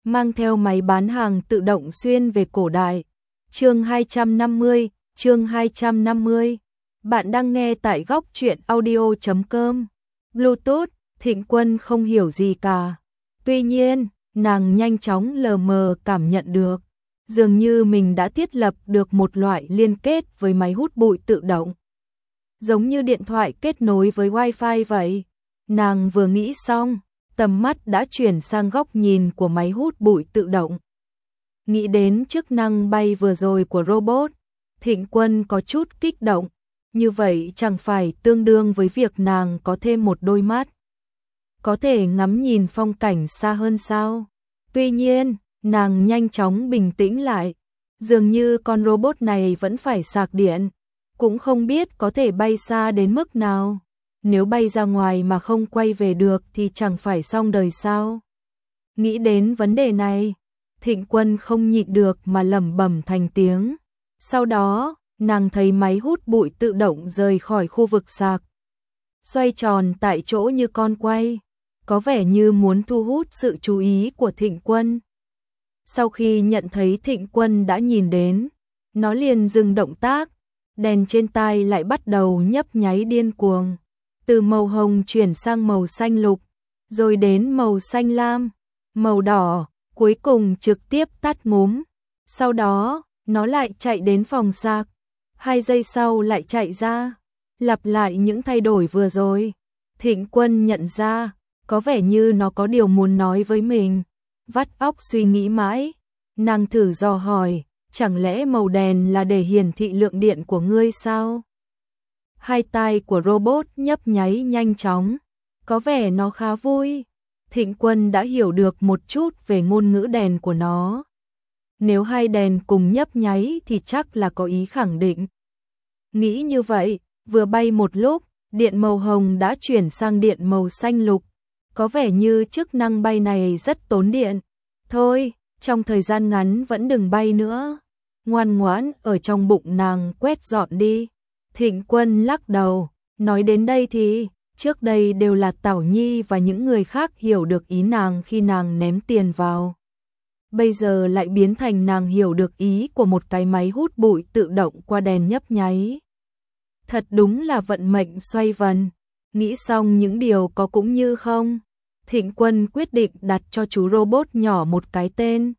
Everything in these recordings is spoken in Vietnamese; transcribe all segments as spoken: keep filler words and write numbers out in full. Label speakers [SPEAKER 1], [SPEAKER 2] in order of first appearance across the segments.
[SPEAKER 1] mang theo máy bán hàng tự động xuyên về cổ đại. Chương hai trăm năm mươi, chương hai trăm năm mươi. Bạn đang nghe tại góc truyện audio chấm com. Bluetooth, Thịnh Quân không hiểu gì cả. Tuy nhiên, nàng nhanh chóng lờ mờ cảm nhận được, dường như mình đã thiết lập được một loại liên kết với máy hút bụi tự động. Giống như điện thoại kết nối với Wi-Fi vậy. Nàng vừa nghĩ xong, tầm mắt đã chuyển sang góc nhìn của máy hút bụi tự động. Nghĩ đến chức năng bay vừa rồi của robot, Thịnh Quân có chút kích động. Như vậy chẳng phải tương đương với việc nàng có thêm một đôi mắt, có thể ngắm nhìn phong cảnh xa hơn sao? Tuy nhiên, nàng nhanh chóng bình tĩnh lại. Dường như con robot này vẫn phải sạc điện, cũng không biết có thể bay xa đến mức nào. Nếu bay ra ngoài mà không quay về được thì chẳng phải xong đời sao? Nghĩ đến vấn đề này, Thịnh Quân không nhịn được mà lẩm bẩm thành tiếng. Sau đó, nàng thấy máy hút bụi tự động rời khỏi khu vực sạc, xoay tròn tại chỗ như con quay, có vẻ như muốn thu hút sự chú ý của Thịnh Quân. Sau khi nhận thấy Thịnh Quân đã nhìn đến, nó liền dừng động tác, đèn trên tai lại bắt đầu nhấp nháy điên cuồng, từ màu hồng chuyển sang màu xanh lục, rồi đến màu xanh lam, màu đỏ, cuối cùng trực tiếp tắt ngúm. Sau đó, nó lại chạy đến phòng sạc, hai giây sau lại chạy ra, lặp lại những thay đổi vừa rồi. Thịnh Quân nhận ra, có vẻ như nó có điều muốn nói với mình. Vắt óc suy nghĩ mãi, nàng thử dò hỏi, chẳng lẽ màu đèn là để hiển thị lượng điện của ngươi sao? Hai tai của robot nhấp nháy nhanh chóng, có vẻ nó khá vui. Thịnh Quân đã hiểu được một chút về ngôn ngữ đèn của nó. Nếu hai đèn cùng nhấp nháy thì chắc là có ý khẳng định. Nghĩ như vậy, vừa bay một lúc, điện màu hồng đã chuyển sang điện màu xanh lục. Có vẻ như chức năng bay này rất tốn điện. Thôi, trong thời gian ngắn vẫn đừng bay nữa. Ngoan ngoãn ở trong bụng nàng quét dọn đi. Thịnh Quân lắc đầu, nói đến đây thì, trước đây đều là Tảo Nhi và những người khác hiểu được ý nàng khi nàng ném tiền vào. Bây giờ lại biến thành nàng hiểu được ý của một cái máy hút bụi tự động qua đèn nhấp nháy. Thật đúng là vận mệnh xoay vần. Nghĩ xong những điều có cũng như không, Thịnh Quân quyết định đặt cho chú robot nhỏ một cái tên.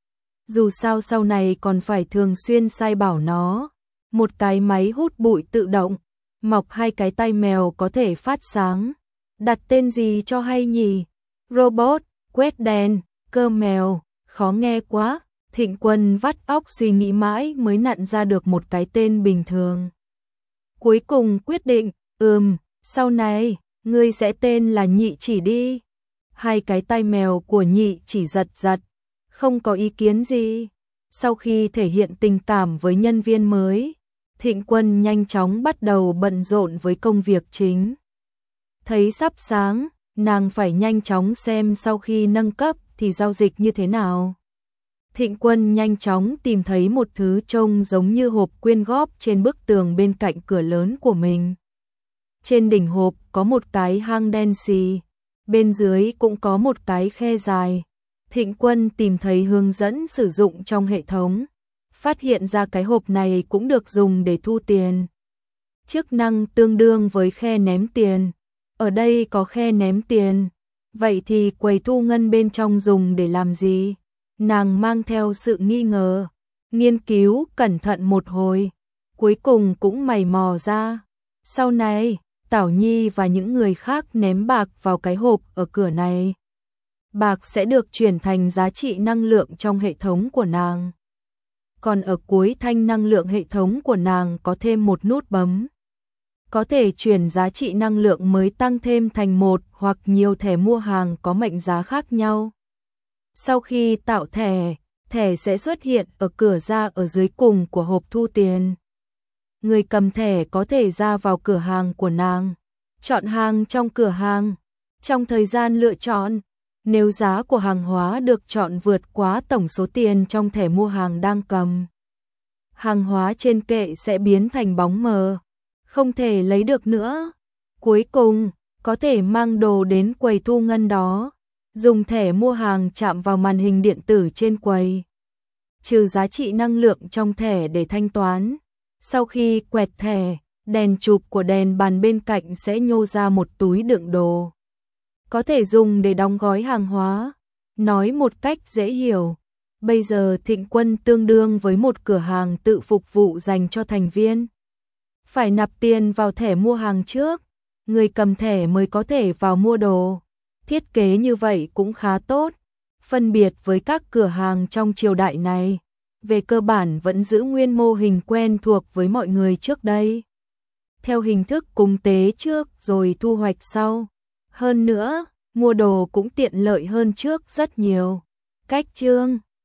[SPEAKER 1] Dù sao sau này còn phải thường xuyên sai bảo nó. Một cái máy hút bụi tự động, mọc hai cái tai mèo có thể phát sáng. Đặt tên gì cho hay nhỉ? Robot, quét đèn, cơ mèo, khó nghe quá. Thịnh Quân vắt óc suy nghĩ mãi mới nặn ra được một cái tên bình thường. Cuối cùng quyết định, ừm, sau này, ngươi sẽ tên là Nhị Chỉ đi. Hai cái tai mèo của Nhị Chỉ giật giật, không có ý kiến gì. Sau khi thể hiện tình cảm với nhân viên mới, Thịnh Quân nhanh chóng bắt đầu bận rộn với công việc chính. Thấy sắp sáng, nàng phải nhanh chóng xem sau khi nâng cấp thì giao dịch như thế nào. Thịnh Quân nhanh chóng tìm thấy một thứ trông giống như hộp quyên góp trên bức tường bên cạnh cửa lớn của mình. Trên đỉnh hộp có một cái hang đen xì, bên dưới cũng có một cái khe dài. Thịnh Quân tìm thấy hướng dẫn sử dụng trong hệ thống, phát hiện ra cái hộp này cũng được dùng để thu tiền. Chức năng tương đương với khe ném tiền. Ở đây có khe ném tiền, vậy thì quầy thu ngân bên trong dùng để làm gì? Nàng mang theo sự nghi ngờ, nghiên cứu cẩn thận một hồi, cuối cùng cũng mày mò ra. Sau này, Tảo Nhi và những người khác ném bạc vào cái hộp ở cửa này. Bạc sẽ được chuyển thành giá trị năng lượng trong hệ thống của nàng. Còn ở cuối thanh năng lượng hệ thống của nàng có thêm một nút bấm. Có thể chuyển giá trị năng lượng mới tăng thêm thành một hoặc nhiều thẻ mua hàng có mệnh giá khác nhau. Sau khi tạo thẻ, thẻ sẽ xuất hiện ở cửa ra ở dưới cùng của hộp thu tiền. Người cầm thẻ có thể ra vào cửa hàng của nàng, chọn hàng trong cửa hàng. Trong thời gian lựa chọn, nếu giá của hàng hóa được chọn vượt quá tổng số tiền trong thẻ mua hàng đang cầm, hàng hóa trên kệ sẽ biến thành bóng mờ, không thể lấy được nữa. Cuối cùng, có thể mang đồ đến quầy thu ngân đó, Dùng thẻ mua hàng chạm vào màn hình điện tử trên quầy. Trừ giá trị năng lượng trong thẻ để thanh toán. Sau khi quẹt thẻ, đèn chụp của đèn bàn bên cạnh sẽ nhô ra một túi đựng đồ. Có thể dùng để đóng gói hàng hóa. Nói một cách dễ hiểu, bây giờ Thịnh Quân tương đương với một cửa hàng tự phục vụ dành cho thành viên. Phải nạp tiền vào thẻ mua hàng trước, người cầm thẻ mới có thể vào mua đồ. Thiết kế như vậy cũng khá tốt, phân biệt với các cửa hàng trong triều đại này. Về cơ bản vẫn giữ nguyên mô hình quen thuộc với mọi người trước đây. Theo hình thức cúng tế trước rồi thu hoạch sau. Hơn nữa, mua đồ cũng tiện lợi hơn trước rất nhiều. Cách chương